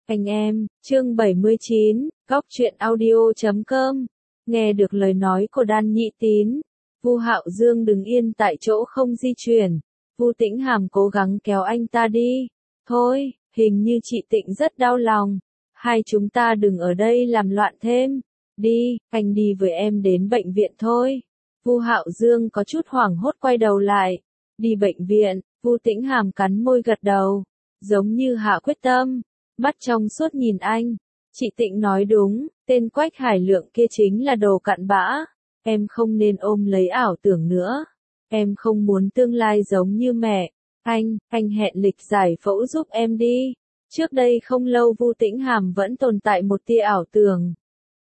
Anh em, chương 79, góc truyện audio.com. Nghe được lời nói của Đan Nhị Tín, Vu Hạo Dương đứng yên tại chỗ không di chuyển. Vu Tĩnh Hàm cố gắng kéo anh ta đi. Thôi, hình như chị Tịnh rất đau lòng. Hai chúng ta đừng ở đây làm loạn thêm. Đi, anh đi với em đến bệnh viện thôi. Vu Hạo Dương có chút hoảng hốt quay đầu lại. Đi bệnh viện, Vu Tĩnh Hàm cắn môi gật đầu, giống như hạ quyết tâm. Mắt trong suốt nhìn anh. Chị Tịnh nói đúng, tên Quách Hải Lượng kia chính là đồ cặn bã. Em không nên ôm lấy ảo tưởng nữa. Em không muốn tương lai giống như mẹ. Anh hẹn lịch giải phẫu giúp em đi. Trước đây không lâu Vu Tĩnh Hàm vẫn tồn tại một tia ảo tưởng.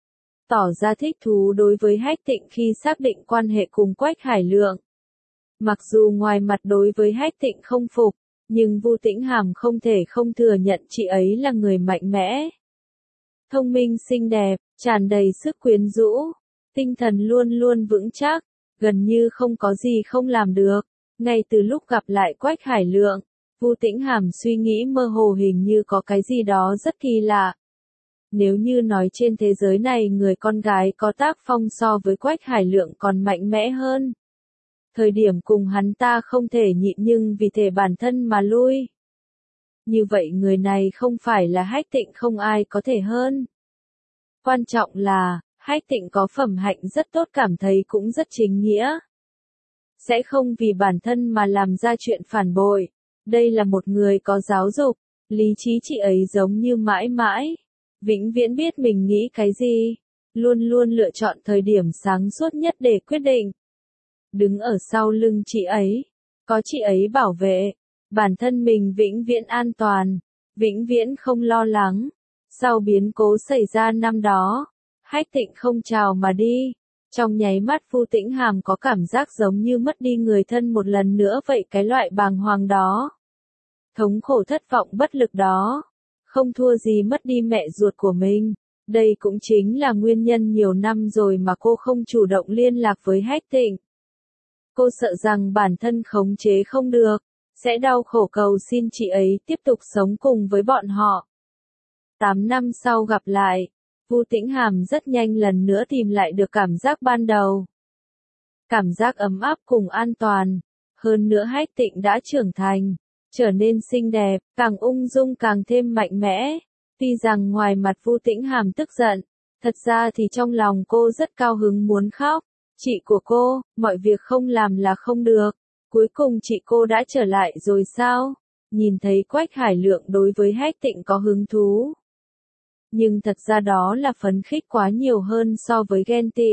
Tỏ ra thích thú đối với Hách Tịnh khi xác định quan hệ cùng Quách Hải Lượng. Mặc dù ngoài mặt đối với Hách Tịnh không phục, nhưng Vu Tĩnh Hàm không thể không thừa nhận chị ấy là người mạnh mẽ. Thông minh xinh đẹp, tràn đầy sức quyến rũ, tinh thần luôn luôn vững chắc, gần như không có gì không làm được. Ngay từ lúc gặp lại Quách Hải Lượng, Vu Tĩnh Hàm suy nghĩ mơ hồ hình như có cái gì đó rất kỳ lạ. Nếu như nói trên thế giới này người con gái có tác phong so với Quách Hải Lượng còn mạnh mẽ hơn. Thời điểm cùng hắn ta không thể nhịn nhưng vì thể bản thân mà lui. Như vậy người này không phải là Hách Tịnh không ai có thể hơn. Quan trọng là, Hách Tịnh có phẩm hạnh rất tốt cảm thấy cũng rất chính nghĩa. Sẽ không vì bản thân mà làm ra chuyện phản bội. Đây là một người có giáo dục, lý trí chị ấy giống như mãi mãi. Vĩnh viễn biết mình nghĩ cái gì. Luôn luôn lựa chọn thời điểm sáng suốt nhất để quyết định. Đứng ở sau lưng chị ấy, có chị ấy bảo vệ, bản thân mình vĩnh viễn an toàn, vĩnh viễn không lo lắng. Sau biến cố xảy ra năm đó, Hách Tịnh không chào mà đi, trong nháy mắt Vu Tĩnh Hàm có cảm giác giống như mất đi người thân một lần nữa vậy, cái loại bàng hoàng đó. Thống khổ thất vọng bất lực đó, không thua gì mất đi mẹ ruột của mình. Đây cũng chính là nguyên nhân nhiều năm rồi mà cô không chủ động liên lạc với Hách Tịnh. Cô sợ rằng bản thân khống chế không được, sẽ đau khổ cầu xin chị ấy tiếp tục sống cùng với bọn họ. 8 năm sau gặp lại, Vu Tĩnh Hàm rất nhanh lần nữa tìm lại được cảm giác ban đầu. Cảm giác ấm áp cùng an toàn. Hơn nữa Hách Tịnh đã trưởng thành, trở nên xinh đẹp, càng ung dung càng thêm mạnh mẽ. Tuy rằng ngoài mặt Vu Tĩnh Hàm tức giận, thật ra thì trong lòng cô rất cao hứng muốn khóc. Chị của cô, mọi việc không làm là không được. Cuối cùng chị cô đã trở lại rồi sao? Nhìn thấy Quách Hải Lượng đối với Hách Tịnh có hứng thú. Nhưng thật ra đó là phấn khích quá nhiều hơn so với ghen tị.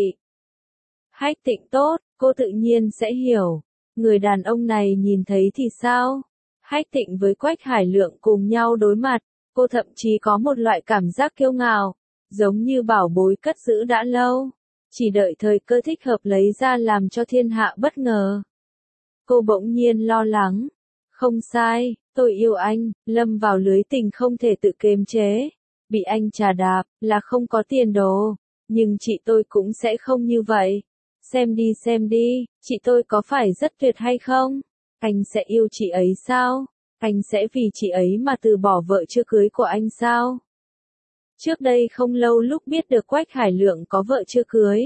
Hách Tịnh tốt, cô tự nhiên sẽ hiểu. Người đàn ông này nhìn thấy thì sao? Hách Tịnh với Quách Hải Lượng cùng nhau đối mặt, cô thậm chí có một loại cảm giác kiêu ngạo, giống như bảo bối cất giữ đã lâu. Chỉ đợi thời cơ thích hợp lấy ra làm cho thiên hạ bất ngờ. Cô bỗng nhiên lo lắng. Không sai, tôi yêu anh, lâm vào lưới tình không thể tự kiềm chế. Bị anh trà đạp, là không có tiền đồ. Nhưng chị tôi cũng sẽ không như vậy. Xem đi, chị tôi có phải rất tuyệt hay không? Anh sẽ yêu chị ấy sao? Anh sẽ vì chị ấy mà từ bỏ vợ chưa cưới của anh sao? Trước đây không lâu lúc biết được Quách Hải Lượng có vợ chưa cưới,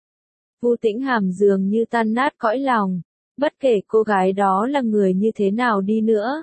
Vu Tĩnh Hàm dường như tan nát cõi lòng. Bất kể cô gái đó là người như thế nào đi nữa,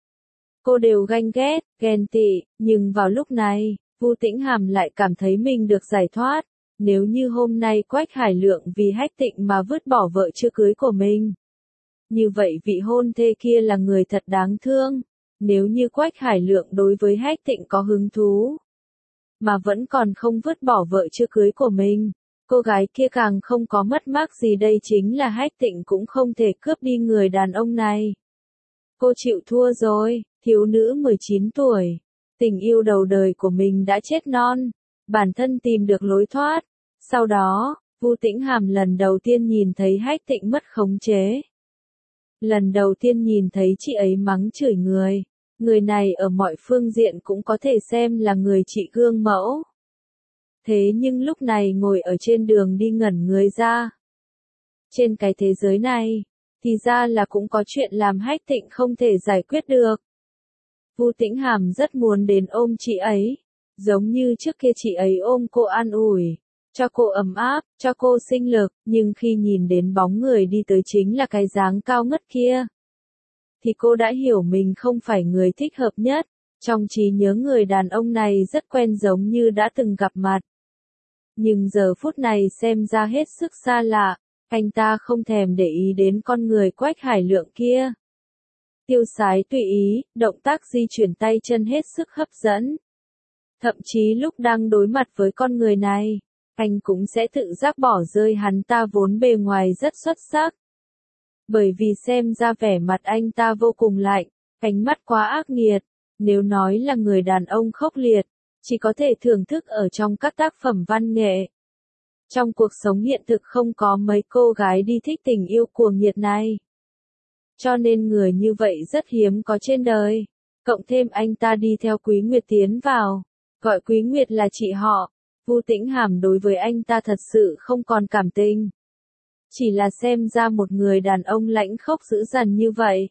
cô đều ganh ghét, ghen tị, nhưng vào lúc này, Vu Tĩnh Hàm lại cảm thấy mình được giải thoát. Nếu như hôm nay Quách Hải Lượng vì Hách Tịnh mà vứt bỏ vợ chưa cưới của mình, như vậy vị hôn thê kia là người thật đáng thương. Nếu như Quách Hải Lượng đối với Hách Tịnh có hứng thú, mà vẫn còn không vứt bỏ vợ chưa cưới của mình, cô gái kia càng không có mất mát gì. Đây chính là Hách Tịnh cũng không thể cướp đi người đàn ông này. Cô chịu thua rồi, thiếu nữ 19 tuổi, tình yêu đầu đời của mình đã chết non, bản thân tìm được lối thoát. Sau đó, Vu Tĩnh Hàm lần đầu tiên nhìn thấy Hách Tịnh mất khống chế. Lần đầu tiên nhìn thấy chị ấy mắng chửi người. Người này ở mọi phương diện cũng có thể xem là người chị gương mẫu. Thế nhưng lúc này ngồi ở trên đường đi ngẩn người ra. Trên cái thế giới này, thì ra là cũng có chuyện làm Hách Tịnh không thể giải quyết được. Vu Tĩnh Hàm rất muốn đến ôm chị ấy, giống như trước kia chị ấy ôm cô an ủi, cho cô ấm áp, cho cô sinh lực, nhưng khi nhìn đến bóng người đi tới chính là cái dáng cao ngất kia, thì cô đã hiểu mình không phải người thích hợp nhất. Trong trí nhớ người đàn ông này rất quen giống như đã từng gặp mặt. Nhưng giờ phút này xem ra hết sức xa lạ, anh ta không thèm để ý đến con người Quách Hải Lượng kia. Tiêu sái tùy ý, động tác di chuyển tay chân hết sức hấp dẫn. Thậm chí lúc đang đối mặt với con người này, anh cũng sẽ tự giác bỏ rơi hắn ta vốn bề ngoài rất xuất sắc. Bởi vì xem ra vẻ mặt anh ta vô cùng lạnh, ánh mắt quá ác nghiệt, nếu nói là người đàn ông khốc liệt, chỉ có thể thưởng thức ở trong các tác phẩm văn nghệ. Trong cuộc sống hiện thực không có mấy cô gái đi thích tình yêu cuồng nhiệt này. Cho nên người như vậy rất hiếm có trên đời. Cộng thêm anh ta đi theo Quý Nguyệt tiến vào, gọi Quý Nguyệt là chị họ, Vu Tĩnh Hàm đối với anh ta thật sự không còn cảm tình. Chỉ là xem ra một người đàn ông lãnh khốc dữ dằn như vậy.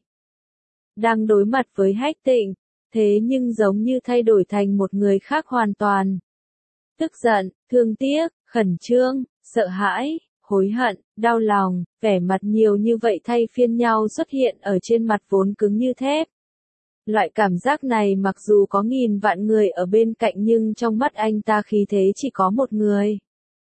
Đang đối mặt với Hách Tịnh, thế nhưng giống như thay đổi thành một người khác hoàn toàn. Tức giận, thương tiếc, khẩn trương, sợ hãi, hối hận, đau lòng, vẻ mặt nhiều như vậy thay phiên nhau xuất hiện ở trên mặt vốn cứng như thép. Loại cảm giác này mặc dù có nghìn vạn người ở bên cạnh nhưng trong mắt anh ta khí thế chỉ có một người.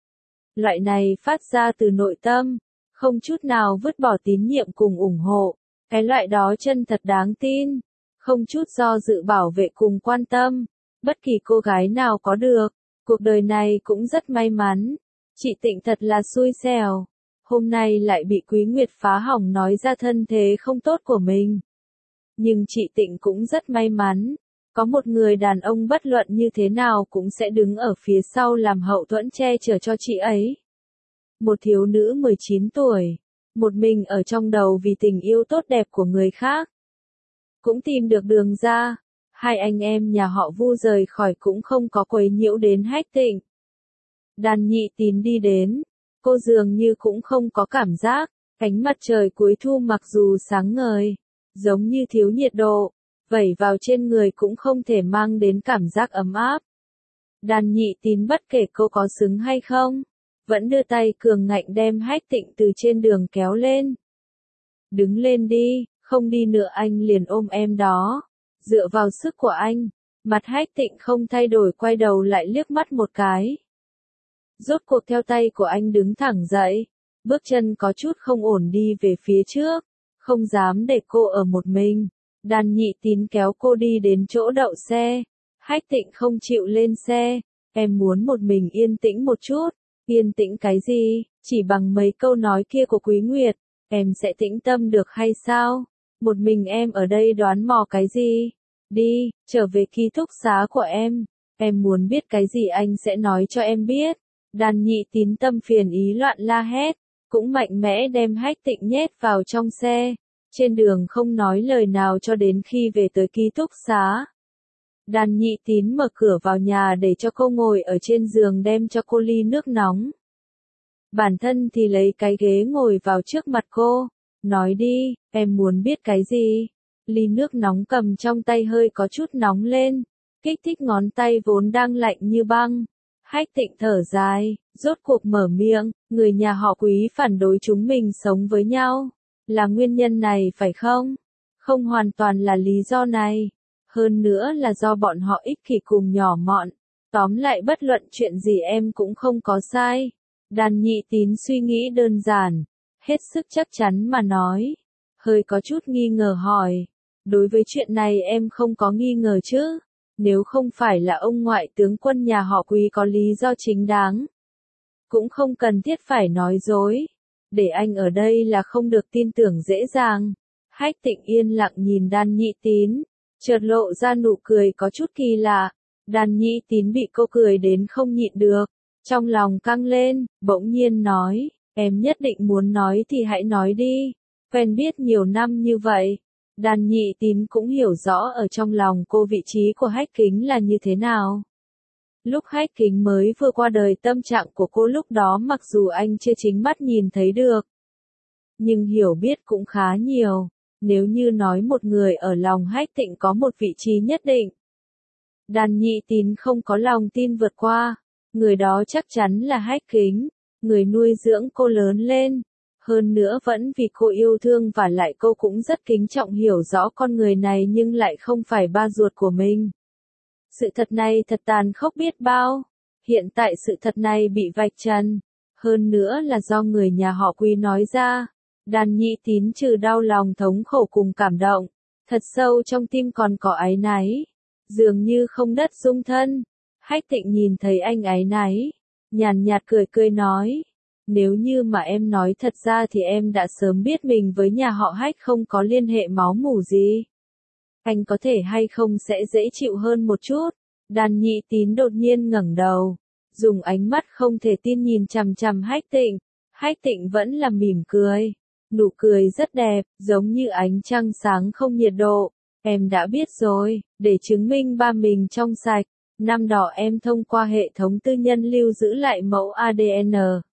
Loại này phát ra từ nội tâm, không chút nào vứt bỏ tín nhiệm cùng ủng hộ. Cái loại đó chân thật đáng tin, không chút do dự bảo vệ cùng quan tâm. Bất kỳ cô gái nào có được, cuộc đời này cũng rất may mắn. Chị Tịnh thật là xui xẻo, hôm nay lại bị Quý Nguyệt phá hỏng nói ra thân thế không tốt của mình. Nhưng chị Tịnh cũng rất may mắn, có một người đàn ông bất luận như thế nào cũng sẽ đứng ở phía sau làm hậu thuẫn che chở cho chị ấy. Một thiếu nữ 19 tuổi, một mình ở trong đầu vì tình yêu tốt đẹp của người khác. Cũng tìm được đường ra, hai anh em nhà họ Vu rời khỏi cũng không có quấy nhiễu đến Hách Tịnh. Đàn Nhị Tín đi đến, cô dường như cũng không có cảm giác, ánh mặt trời cuối thu mặc dù sáng ngời, giống như thiếu nhiệt độ, vẩy vào trên người cũng không thể mang đến cảm giác ấm áp. Đàn Nhị Tín bất kể cô có xứng hay không, vẫn đưa tay cường ngạnh đem Hách Tịnh từ trên đường kéo lên. Đứng lên đi, không đi nữa anh liền ôm em đó. Dựa vào sức của anh, mặt Hách Tịnh không thay đổi quay đầu lại liếc mắt một cái. Rốt cuộc theo tay của anh đứng thẳng dậy, bước chân có chút không ổn đi về phía trước, không dám để cô ở một mình. Đàn Nhị Tín kéo cô đi đến chỗ đậu xe. Hách Tịnh không chịu lên xe, em muốn một mình yên tĩnh một chút. Yên tĩnh cái gì, chỉ bằng mấy câu nói kia của Quý Nguyệt, em sẽ tĩnh tâm được hay sao? Một mình em ở đây đoán mò cái gì? Đi, trở về ký túc xá của em muốn biết cái gì anh sẽ nói cho em biết. Đàn Nhị Tín tâm phiền ý loạn la hét, cũng mạnh mẽ đem Hách Tịnh nhét vào trong xe, trên đường không nói lời nào cho đến khi về tới ký túc xá. Đàn Nhị Tín mở cửa vào nhà để cho cô ngồi ở trên giường đem cho cô ly nước nóng. Bản thân thì lấy cái ghế ngồi vào trước mặt cô, nói đi, em muốn biết cái gì? Ly nước nóng cầm trong tay hơi có chút nóng lên, kích thích ngón tay vốn đang lạnh như băng. Hách Tịnh thở dài, rốt cuộc mở miệng, người nhà họ Quý phản đối chúng mình sống với nhau. Là nguyên nhân này phải không? Không hoàn toàn là lý do này. Hơn nữa là do bọn họ ích kỷ cùng nhỏ mọn. Tóm lại bất luận chuyện gì em cũng không có sai. Đàn Nhị Tín suy nghĩ đơn giản, hết sức chắc chắn mà nói. Hơi có chút nghi ngờ hỏi. Đối với chuyện này em không có nghi ngờ chứ? Nếu không phải là ông ngoại tướng quân nhà họ Quý có lý do chính đáng, cũng không cần thiết phải nói dối. Để anh ở đây là không được tin tưởng dễ dàng. Hách Tịnh yên lặng nhìn Đàn Nhị Tín, chợt lộ ra nụ cười có chút kỳ lạ. Đàn Nhị Tín bị cô cười đến không nhịn được, trong lòng căng lên, bỗng nhiên nói, em nhất định muốn nói thì hãy nói đi, quen biết nhiều năm như vậy. Đàn Nhị Tín cũng hiểu rõ ở trong lòng cô vị trí của Hách Kính là như thế nào. Lúc Hách Kính mới vừa qua đời tâm trạng của cô lúc đó mặc dù anh chưa chính mắt nhìn thấy được, nhưng hiểu biết cũng khá nhiều. Nếu như nói một người ở lòng Hách Tịnh có một vị trí nhất định, Đàn Nhị Tín không có lòng tin vượt qua, người đó chắc chắn là Hách Kính, người nuôi dưỡng cô lớn lên. Hơn nữa vẫn vì cô yêu thương và lại cô cũng rất kính trọng hiểu rõ con người này nhưng lại không phải ba ruột của mình. Sự thật này thật tàn khốc biết bao. Hiện tại sự thật này bị vạch trần. Hơn nữa là do người nhà họ Quý nói ra. Đàn Nhị Tín trừ đau lòng thống khổ cùng cảm động. Thật sâu trong tim còn có áy náy. Dường như không đất dung thân. Hách Tịnh nhìn thấy anh áy náy. Nhàn nhạt cười cười nói. Nếu như mà em nói thật ra thì em đã sớm biết mình với nhà họ Hách không có liên hệ máu mủ gì. Anh có thể hay không sẽ dễ chịu hơn một chút. Đàn Nhị Tín đột nhiên ngẩng đầu, dùng ánh mắt không thể tin nhìn chằm chằm Hách Tịnh. Hách Tịnh vẫn là mỉm cười. Nụ cười rất đẹp, giống như ánh trăng sáng không nhiệt độ. Em đã biết rồi, để chứng minh ba mình trong sạch. Năm đó em thông qua hệ thống tư nhân lưu giữ lại mẫu ADN.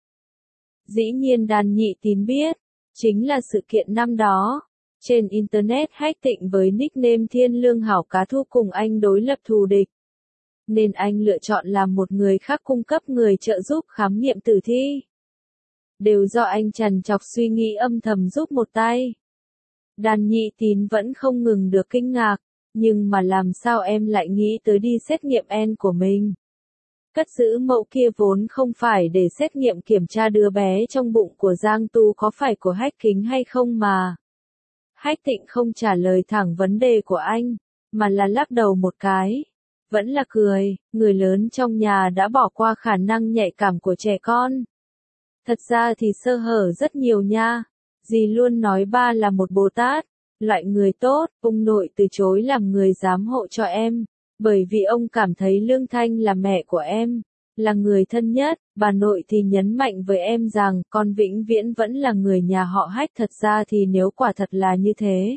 Dĩ nhiên Đàn Nhị Tín biết, chính là sự kiện năm đó. Trên Internet Hách Tịnh với nickname Thiên Lương Hảo Cá Thu cùng anh đối lập thù địch. Nên anh lựa chọn làm một người khác cung cấp người trợ giúp khám nghiệm tử thi. Đều do anh trằn trọc suy nghĩ âm thầm giúp một tay. Đàn Nhị Tín vẫn không ngừng được kinh ngạc, nhưng mà làm sao em lại nghĩ tới đi xét nghiệm gen của mình? Cất giữ mẫu kia vốn không phải để xét nghiệm kiểm tra đứa bé trong bụng của Giang Tu có phải của Hách Kính hay không mà. Hách Tịnh không trả lời thẳng vấn đề của anh, mà là lắc đầu một cái. Vẫn là cười, người lớn trong nhà đã bỏ qua khả năng nhạy cảm của trẻ con. Thật ra thì sơ hở rất nhiều nha. Dì luôn nói ba là một Bồ Tát, loại người tốt, ông nội từ chối làm người giám hộ cho em. Bởi vì ông cảm thấy Lương Thanh là mẹ của em, là người thân nhất, bà nội thì nhấn mạnh với em rằng con vĩnh viễn vẫn là người nhà họ Hách. Thật ra thì nếu quả thật là như thế,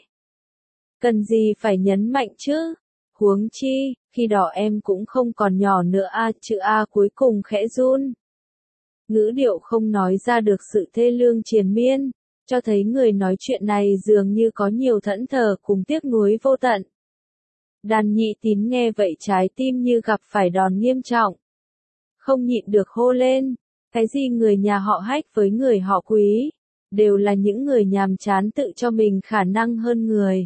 cần gì phải nhấn mạnh chứ? Huống chi, khi đó em cũng không còn nhỏ nữa a. Chữ A cuối cùng khẽ run. Ngữ điệu không nói ra được sự thê lương triền miên, cho thấy người nói chuyện này dường như có nhiều thẫn thờ cùng tiếc nuối vô tận. Đàn Nhị Tín nghe vậy trái tim như gặp phải đòn nghiêm trọng. Không nhịn được hô lên, cái gì người nhà họ Hách với người họ Quý, đều là những người nhàm chán tự cho mình khả năng hơn người.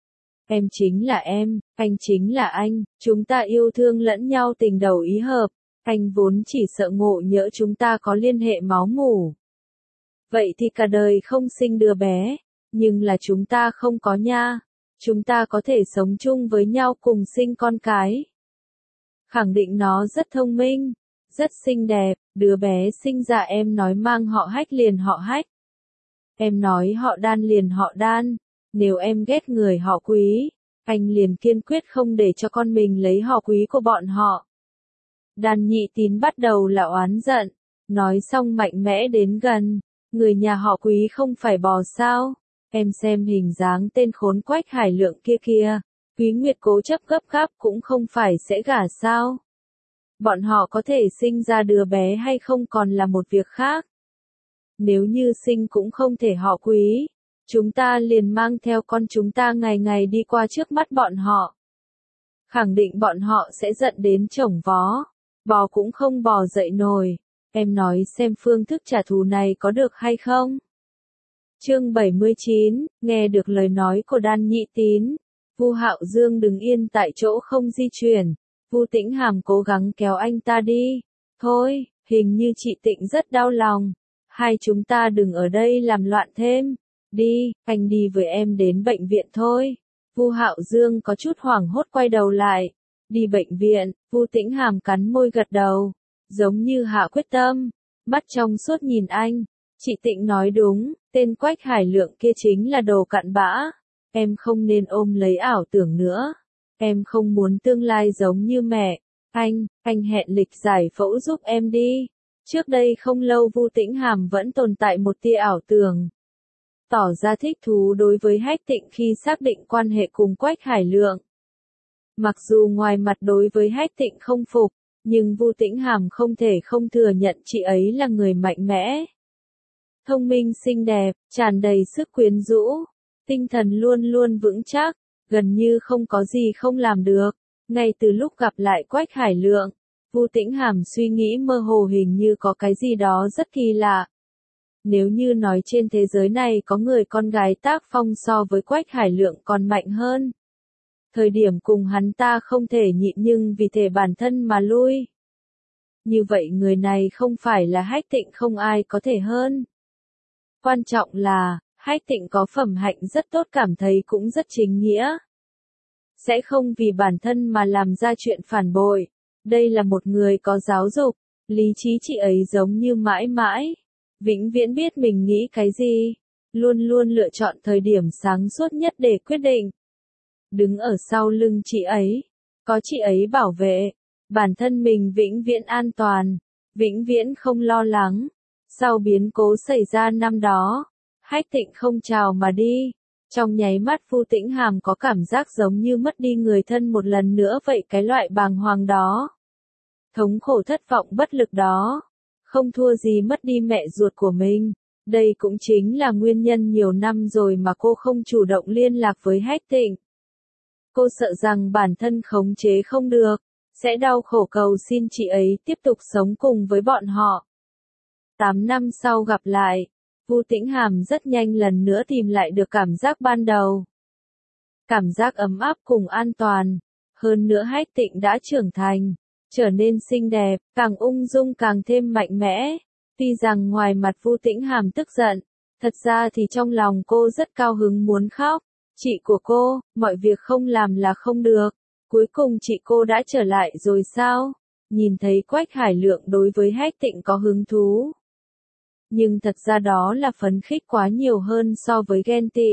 Em chính là em, anh chính là anh, chúng ta yêu thương lẫn nhau tình đầu ý hợp, anh vốn chỉ sợ ngộ nhỡ chúng ta có liên hệ máu mủ. Vậy thì cả đời không sinh đứa bé, nhưng là chúng ta không có nha. Chúng ta có thể sống chung với nhau cùng sinh con cái. Khẳng định nó rất thông minh, rất xinh đẹp, đứa bé sinh ra em nói mang họ Hách liền họ Hách. Em nói họ Đan liền họ Đan, nếu em ghét người họ Quý, anh liền kiên quyết không để cho con mình lấy họ Quý của bọn họ. Đàn Nhị Tín bắt đầu là oán giận, nói xong mạnh mẽ đến gần, người nhà họ Quý không phải bò sao? Em xem hình dáng tên khốn Quách Hải Lượng kia kìa, Quý Nguyệt cố chấp gấp gáp cũng không phải sẽ gả sao? Bọn họ có thể sinh ra đứa bé hay không còn là một việc khác. Nếu như sinh cũng không thể họ Quý, chúng ta liền mang theo con chúng ta ngày ngày đi qua trước mắt bọn họ. Khẳng định bọn họ sẽ giận đến chổng vó, bò cũng không bò dậy nổi. Em nói xem phương thức trả thù này có được hay không? Chương 79, nghe được lời nói của Đàn Nhị Tín, Vu Hạo Dương đứng yên tại chỗ không di chuyển. Vu Tĩnh Hàm cố gắng kéo anh ta đi. Thôi, hình như chị Tịnh rất đau lòng. Hai chúng ta đừng ở đây làm loạn thêm. Đi, anh đi với em đến bệnh viện thôi. Vu Hạo Dương có chút hoảng hốt quay đầu lại. Đi bệnh viện, Vu Tĩnh Hàm cắn môi gật đầu, giống như hạ quyết tâm, mắt trong suốt nhìn anh. Chị Tịnh nói đúng, tên Quách Hải Lượng kia chính là đồ cặn bã. Em không nên ôm lấy ảo tưởng nữa. Em không muốn tương lai giống như mẹ. Anh hẹn lịch giải phẫu giúp em đi. Trước đây không lâu Vu Tĩnh Hàm vẫn tồn tại một tia ảo tưởng. Tỏ ra thích thú đối với Hách Tịnh khi xác định quan hệ cùng Quách Hải Lượng. Mặc dù ngoài mặt đối với Hách Tịnh không phục, nhưng Vu Tĩnh Hàm không thể không thừa nhận chị ấy là người mạnh mẽ. Thông minh xinh đẹp, tràn đầy sức quyến rũ. Tinh thần luôn luôn vững chắc, gần như không có gì không làm được. Ngay từ lúc gặp lại Quách Hải Lượng, Vu Tĩnh Hàm suy nghĩ mơ hồ hình như có cái gì đó rất kỳ lạ. Nếu như nói trên thế giới này có người con gái tác phong so với Quách Hải Lượng còn mạnh hơn. Thời điểm cùng hắn ta không thể nhịn nhưng vì thể bản thân mà lui. Như vậy người này không phải là Hách Tịnh không ai có thể hơn. Quan trọng là, Hách Tịnh có phẩm hạnh rất tốt cảm thấy cũng rất chính nghĩa. Sẽ không vì bản thân mà làm ra chuyện phản bội. Đây là một người có giáo dục, lý trí chị ấy giống như mãi mãi. Vĩnh viễn biết mình nghĩ cái gì. Luôn luôn lựa chọn thời điểm sáng suốt nhất để quyết định. Đứng ở sau lưng chị ấy. Có chị ấy bảo vệ. Bản thân mình vĩnh viễn an toàn. Vĩnh viễn không lo lắng. Sau biến cố xảy ra năm đó, Hách Tịnh không chào mà đi. Trong nháy mắt Vu Tĩnh Hàm có cảm giác giống như mất đi người thân một lần nữa vậy, cái loại bàng hoàng đó. Thống khổ thất vọng bất lực đó. Không thua gì mất đi mẹ ruột của mình. Đây cũng chính là nguyên nhân nhiều năm rồi mà cô không chủ động liên lạc với Hách Tịnh. Cô sợ rằng bản thân khống chế không được, sẽ đau khổ cầu xin chị ấy tiếp tục sống cùng với bọn họ. 8 năm sau gặp lại, Vu Tĩnh Hàm rất nhanh lần nữa tìm lại được cảm giác ban đầu. Cảm giác ấm áp cùng an toàn. Hơn nữa Hách Tịnh đã trưởng thành, trở nên xinh đẹp, càng ung dung càng thêm mạnh mẽ. Tuy rằng ngoài mặt Vu Tĩnh Hàm tức giận, thật ra thì trong lòng cô rất cao hứng muốn khóc. Chị của cô, mọi việc không làm là không được. Cuối cùng chị cô đã trở lại rồi sao? Nhìn thấy Quách Hải Lượng đối với Hách Tịnh có hứng thú. Nhưng thật ra đó là phấn khích quá nhiều hơn so với ghen tị.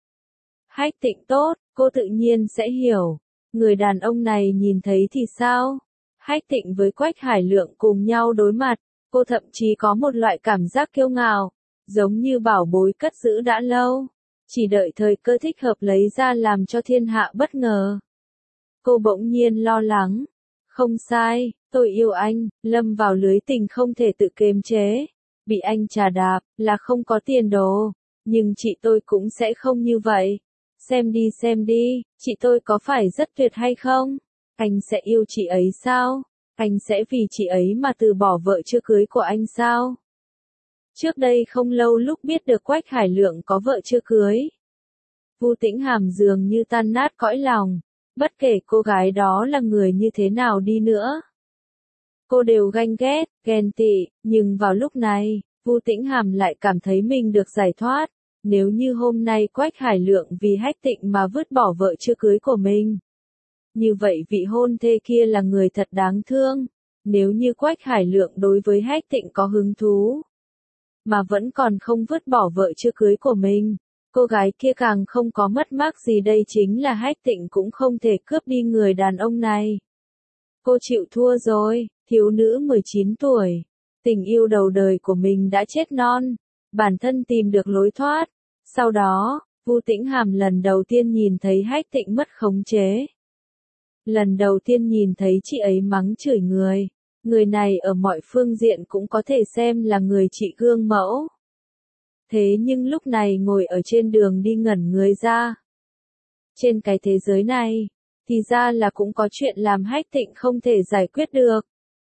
Hách Tịnh tốt, cô tự nhiên sẽ hiểu. Người đàn ông này nhìn thấy thì sao? Hách Tịnh với Quách Hải Lượng cùng nhau đối mặt, cô thậm chí có một loại cảm giác kiêu ngạo, giống như bảo bối cất giữ đã lâu, chỉ đợi thời cơ thích hợp lấy ra làm cho thiên hạ bất ngờ. Cô bỗng nhiên lo lắng. Không sai, tôi yêu anh, lâm vào lưới tình không thể tự kiềm chế. Bị anh trà đạp, là không có tiền đồ. Nhưng chị tôi cũng sẽ không như vậy. Xem đi, chị tôi có phải rất tuyệt hay không? Anh sẽ yêu chị ấy sao? Anh sẽ vì chị ấy mà từ bỏ vợ chưa cưới của anh sao? Trước đây không lâu lúc biết được Quách Hải Lượng có vợ chưa cưới, Vu Tĩnh Hàm dường như tan nát cõi lòng. Bất kể cô gái đó là người như thế nào đi nữa, cô đều ganh ghét, ghen tị, nhưng vào lúc này, Vu Tĩnh Hàm lại cảm thấy mình được giải thoát. Nếu như hôm nay Quách Hải Lượng vì Hách Tịnh mà vứt bỏ vợ chưa cưới của mình, như vậy vị hôn thê kia là người thật đáng thương. Nếu như Quách Hải Lượng đối với Hách Tịnh có hứng thú, mà vẫn còn không vứt bỏ vợ chưa cưới của mình, cô gái kia càng không có mất mát gì, đây chính là Hách Tịnh cũng không thể cướp đi người đàn ông này. Cô chịu thua rồi, thiếu nữ 19 tuổi, tình yêu đầu đời của mình đã chết non, bản thân tìm được lối thoát. Sau đó, Vu Tĩnh Hàm lần đầu tiên nhìn thấy Hách Tịnh mất khống chế. Lần đầu tiên nhìn thấy chị ấy mắng chửi người. Người này ở mọi phương diện cũng có thể xem là người chị gương mẫu. Thế nhưng lúc này ngồi ở trên đường đi ngẩn người ra. Trên cái thế giới này, thì ra là cũng có chuyện làm Hách Tịnh không thể giải quyết được.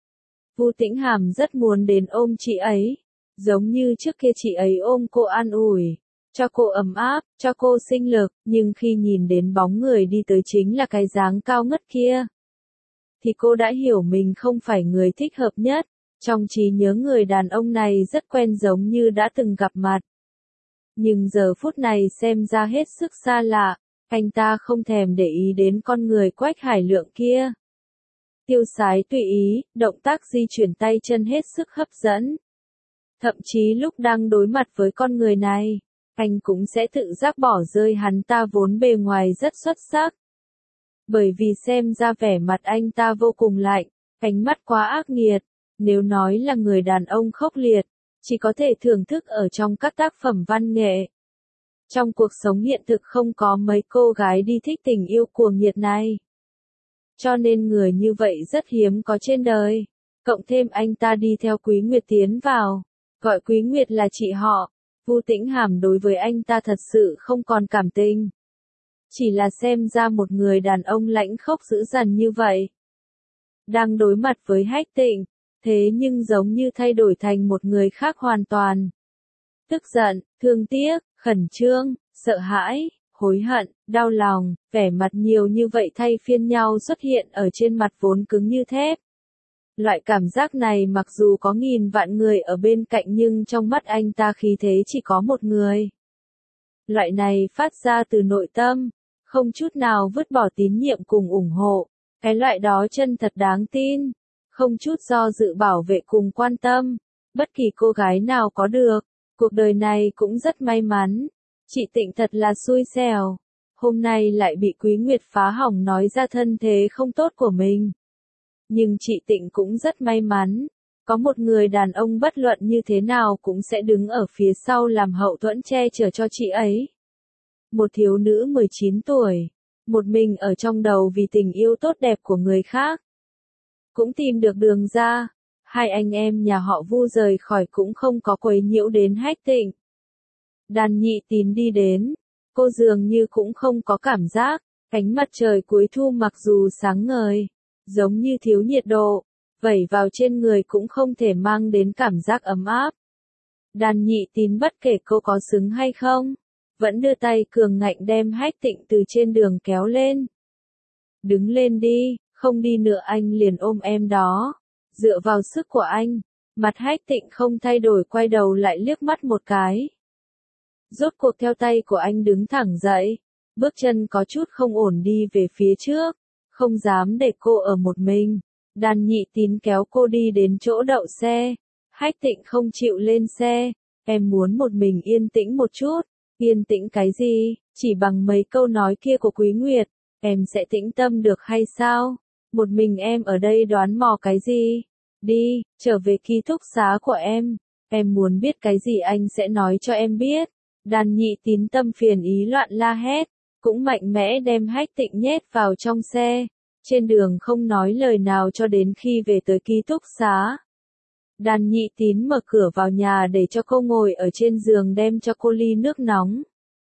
Vu Tĩnh Hàm rất muốn đến ôm chị ấy, giống như trước kia chị ấy ôm cô an ủi, cho cô ấm áp, cho cô sinh lực, nhưng khi nhìn đến bóng người đi tới chính là cái dáng cao ngất kia, thì cô đã hiểu mình không phải người thích hợp nhất. Trong trí nhớ người đàn ông này rất quen giống như đã từng gặp mặt. Nhưng giờ phút này xem ra hết sức xa lạ, anh ta không thèm để ý đến con người Quách Hải Lượng kia. Tiêu sái tùy ý, động tác di chuyển tay chân hết sức hấp dẫn. Thậm chí lúc đang đối mặt với con người này, anh cũng sẽ tự giác bỏ rơi hắn ta vốn bề ngoài rất xuất sắc. Bởi vì xem ra vẻ mặt anh ta vô cùng lạnh, ánh mắt quá ác nghiệt, nếu nói là người đàn ông khốc liệt, chỉ có thể thưởng thức ở trong các tác phẩm văn nghệ. Trong cuộc sống hiện thực không có mấy cô gái đi thích tình yêu cuồng nhiệt này. Cho nên người như vậy rất hiếm có trên đời. Cộng thêm anh ta đi theo Quý Nguyệt tiến vào, gọi Quý Nguyệt là chị họ. Vu Tĩnh Hàm đối với anh ta thật sự không còn cảm tình. Chỉ là xem ra một người đàn ông lãnh khốc dữ dằn như vậy. Đang đối mặt với Hách Tịnh, thế nhưng giống như thay đổi thành một người khác hoàn toàn. Tức giận, thương tiếc, khẩn trương, sợ hãi, hối hận, đau lòng, vẻ mặt nhiều như vậy thay phiên nhau xuất hiện ở trên mặt vốn cứng như thép. Loại cảm giác này mặc dù có nghìn vạn người ở bên cạnh nhưng trong mắt anh ta khí thế chỉ có một người. Loại này phát ra từ nội tâm, không chút nào vứt bỏ tín nhiệm cùng ủng hộ. Cái loại đó chân thật đáng tin, không chút do dự bảo vệ cùng quan tâm. Bất kỳ cô gái nào có được, cuộc đời này cũng rất may mắn. Chị Tịnh thật là xui xẻo. Hôm nay lại bị Quý Nguyệt phá hỏng nói ra thân thế không tốt của mình. Nhưng chị Tịnh cũng rất may mắn. Có một người đàn ông bất luận như thế nào cũng sẽ đứng ở phía sau làm hậu thuẫn che chở cho chị ấy. Một thiếu nữ 19 tuổi, một mình ở trong đầu vì tình yêu tốt đẹp của người khác. Cũng tìm được đường ra, hai anh em nhà họ Vu rời khỏi cũng không có quấy nhiễu đến Hách Tịnh. Đàn Nhị Tín đi đến, cô dường như cũng không có cảm giác, ánh mặt trời cuối thu mặc dù sáng ngời, giống như thiếu nhiệt độ, vẩy vào trên người cũng không thể mang đến cảm giác ấm áp. Đàn Nhị Tín bất kể cô có xứng hay không, vẫn đưa tay cường ngạnh đem Hách Tịnh từ trên đường kéo lên. Đứng lên đi, không đi nữa anh liền ôm em đó. Dựa vào sức của anh, mặt Hách Tịnh không thay đổi quay đầu lại liếc mắt một cái. Rốt cuộc theo tay của anh đứng thẳng dậy, bước chân có chút không ổn đi về phía trước, không dám để cô ở một mình. Đàn Nhị Tín kéo cô đi đến chỗ đậu xe. Hách Tịnh không chịu lên xe, em muốn một mình yên tĩnh một chút. Yên tĩnh cái gì, chỉ bằng mấy câu nói kia của Quý Nguyệt, em sẽ tĩnh tâm được hay sao? Một mình em ở đây đoán mò cái gì? Đi, trở về ký túc xá của em muốn biết cái gì anh sẽ nói cho em biết. Đàn Nhị Tín tâm phiền ý loạn la hét, cũng mạnh mẽ đem Hách Tịnh nhét vào trong xe, trên đường không nói lời nào cho đến khi về tới ký túc xá. Đàn Nhị Tín mở cửa vào nhà để cho cô ngồi ở trên giường đem cho cô ly nước nóng.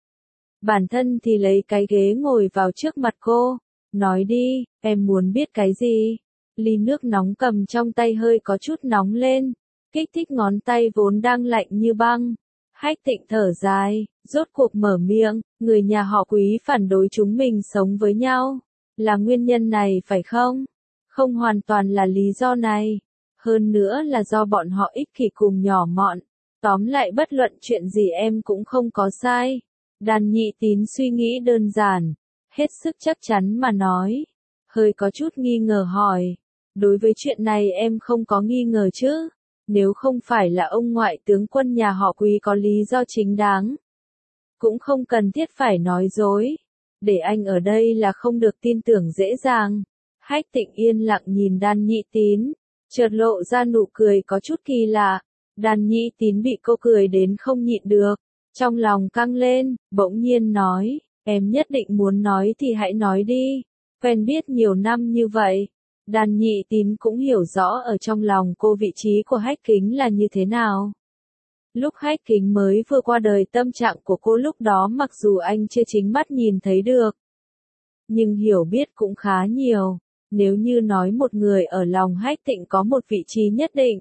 Bản thân thì lấy cái ghế ngồi vào trước mặt cô, nói đi, em muốn biết cái gì? Ly nước nóng cầm trong tay hơi có chút nóng lên, kích thích ngón tay vốn đang lạnh như băng. Hách Tịnh thở dài, rốt cuộc mở miệng, người nhà họ Quý phản đối chúng mình sống với nhau. Là nguyên nhân này phải không? Không hoàn toàn là lý do này. Hơn nữa là do bọn họ ích kỷ cùng nhỏ mọn. Tóm lại bất luận chuyện gì em cũng không có sai. Đàn Nhị Tín suy nghĩ đơn giản, hết sức chắc chắn mà nói. Hơi có chút nghi ngờ hỏi. Đối với chuyện này em không có nghi ngờ chứ? Nếu không phải là ông ngoại tướng quân nhà họ Quý có lý do chính đáng. Cũng không cần thiết phải nói dối. Để anh ở đây là không được tin tưởng dễ dàng. Hách Tịnh yên lặng nhìn Đàn Nhị Tín, chợt lộ ra nụ cười có chút kỳ lạ. Đàn Nhị Tín bị cô cười đến không nhịn được, trong lòng căng lên, bỗng nhiên nói, em nhất định muốn nói thì hãy nói đi, quen biết nhiều năm như vậy. Đàn Nhị Tín cũng hiểu rõ ở trong lòng cô vị trí của Hách Kính là như thế nào. Lúc Hách Kính mới vừa qua đời tâm trạng của cô lúc đó mặc dù anh chưa chính mắt nhìn thấy được, nhưng hiểu biết cũng khá nhiều. Nếu như nói một người ở lòng Hách Tịnh có một vị trí nhất định,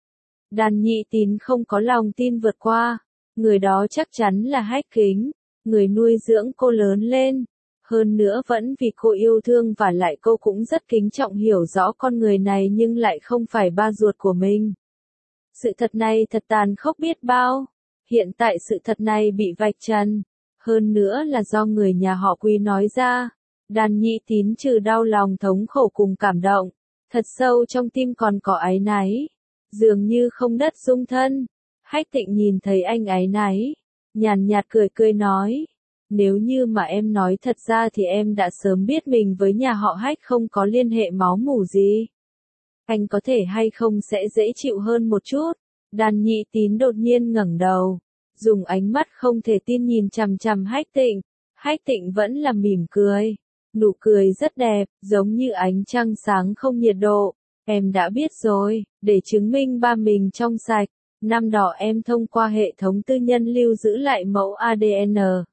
Đàn Nhị Tín không có lòng tin vượt qua, người đó chắc chắn là Hách Kính, người nuôi dưỡng cô lớn lên. Hơn nữa vẫn vì cô yêu thương và lại cô cũng rất kính trọng hiểu rõ con người này nhưng lại không phải ba ruột của mình. Sự thật này thật tàn khốc biết bao. Hiện tại sự thật này bị vạch trần. Hơn nữa là do người nhà họ Quý nói ra. Đàn Nhị Tín trừ đau lòng thống khổ cùng cảm động. Thật sâu trong tim còn có áy náy. Dường như không đất dung thân. Hách Tịnh nhìn thấy anh áy náy, nhàn nhạt cười cười nói. Nếu như mà em nói thật ra thì em đã sớm biết mình với nhà họ Hách không có liên hệ máu mủ gì. Anh có thể hay không sẽ dễ chịu hơn một chút. Đàn Nhị Tín đột nhiên ngẩng đầu, dùng ánh mắt không thể tin nhìn chằm chằm Hách Tịnh. Hách Tịnh vẫn là mỉm cười. Nụ cười rất đẹp, giống như ánh trăng sáng không nhiệt độ. Em đã biết rồi, để chứng minh ba mình trong sạch. Năm đó em thông qua hệ thống tư nhân lưu giữ lại mẫu ADN.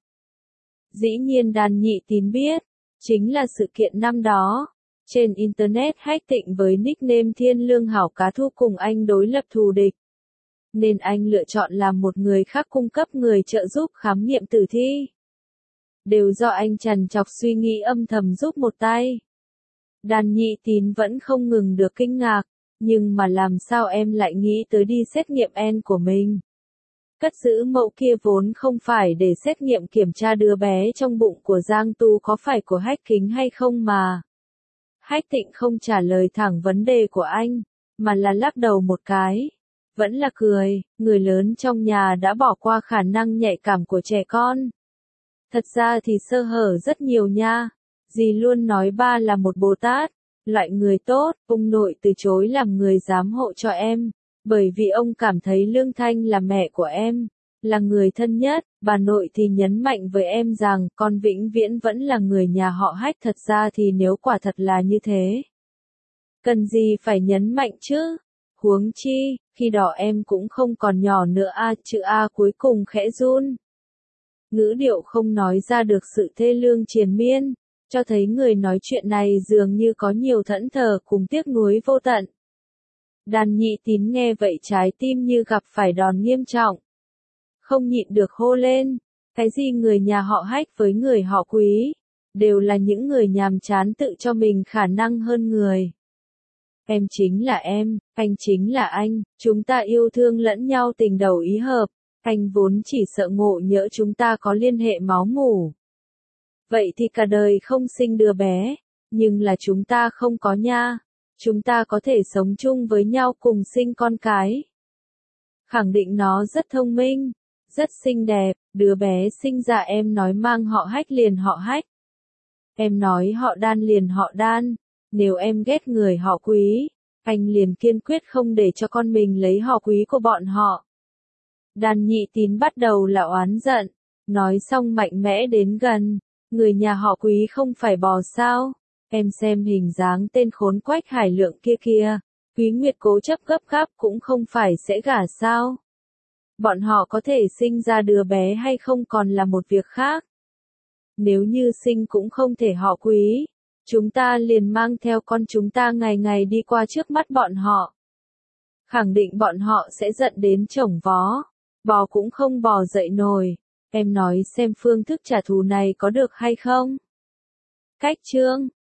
Dĩ nhiên Đan Nhị Tín biết, chính là sự kiện năm đó. Trên Internet Hách Tịnh với nickname Thiên Lương Hảo Cá Thu cùng anh đối lập thù địch. Nên anh lựa chọn làm một người khác cung cấp người trợ giúp khám nghiệm tử thi. Đều do anh trằn trọc suy nghĩ âm thầm giúp một tay. Đan Nhị Tín vẫn không ngừng được kinh ngạc, nhưng mà làm sao em lại nghĩ tới đi xét nghiệm gen của mình? Cất giữ mẫu kia vốn không phải để xét nghiệm kiểm tra đứa bé trong bụng của Giang Tu có phải của Hách Kính hay không mà. Hách Tịnh không trả lời thẳng vấn đề của anh, mà là lắc đầu một cái. Vẫn là cười, người lớn trong nhà đã bỏ qua khả năng nhạy cảm của trẻ con. Thật ra thì sơ hở rất nhiều nha. Dì luôn nói ba là một Bồ Tát, loại người tốt, ông nội từ chối làm người giám hộ cho em, bởi vì ông cảm thấy Lương Thanh là mẹ của em, là người thân nhất, bà nội thì nhấn mạnh với em rằng con vĩnh viễn vẫn là người nhà họ Hách. Thật ra thì nếu quả thật là như thế, cần gì phải nhấn mạnh chứ? Huống chi, khi đó em cũng không còn nhỏ nữa chữ A cuối cùng khẽ run. Ngữ điệu không nói ra được sự thê lương triền miên, cho thấy người nói chuyện này dường như có nhiều thẫn thờ cùng tiếc nuối vô tận. Đan Nhị Tín nghe vậy trái tim như gặp phải đòn nghiêm trọng. Không nhịn được hô lên, cái gì người nhà họ Hách với người họ Quý, đều là những người nhàm chán tự cho mình khả năng hơn người. Em chính là em, anh chính là anh, chúng ta yêu thương lẫn nhau tình đầu ý hợp, anh vốn chỉ sợ ngộ nhỡ chúng ta có liên hệ máu mủ. Vậy thì cả đời không sinh đứa bé, nhưng là chúng ta không có nha. Chúng ta có thể sống chung với nhau cùng sinh con cái. Khẳng định nó rất thông minh, rất xinh đẹp, đứa bé sinh ra em nói mang họ Hách liền họ Hách. Em nói họ Đan liền họ Đan, nếu em ghét người họ Quý, anh liền kiên quyết không để cho con mình lấy họ Quý của bọn họ. Đan Nhị Tín bắt đầu là oán giận, nói xong mạnh mẽ đến gần, người nhà họ Quý không phải bò sao? Em xem hình dáng tên khốn Quách Hải Lượng kia kìa, Quý Nguyệt cố chấp gấp gáp cũng không phải sẽ gả sao? Bọn họ có thể sinh ra đứa bé hay không còn là một việc khác. Nếu như sinh cũng không thể họ Quý, chúng ta liền mang theo con chúng ta ngày ngày đi qua trước mắt bọn họ. Khẳng định bọn họ sẽ giận đến chổng vó, bò cũng không bò dậy nổi. Em nói xem phương thức trả thù này có được hay không? Cách chương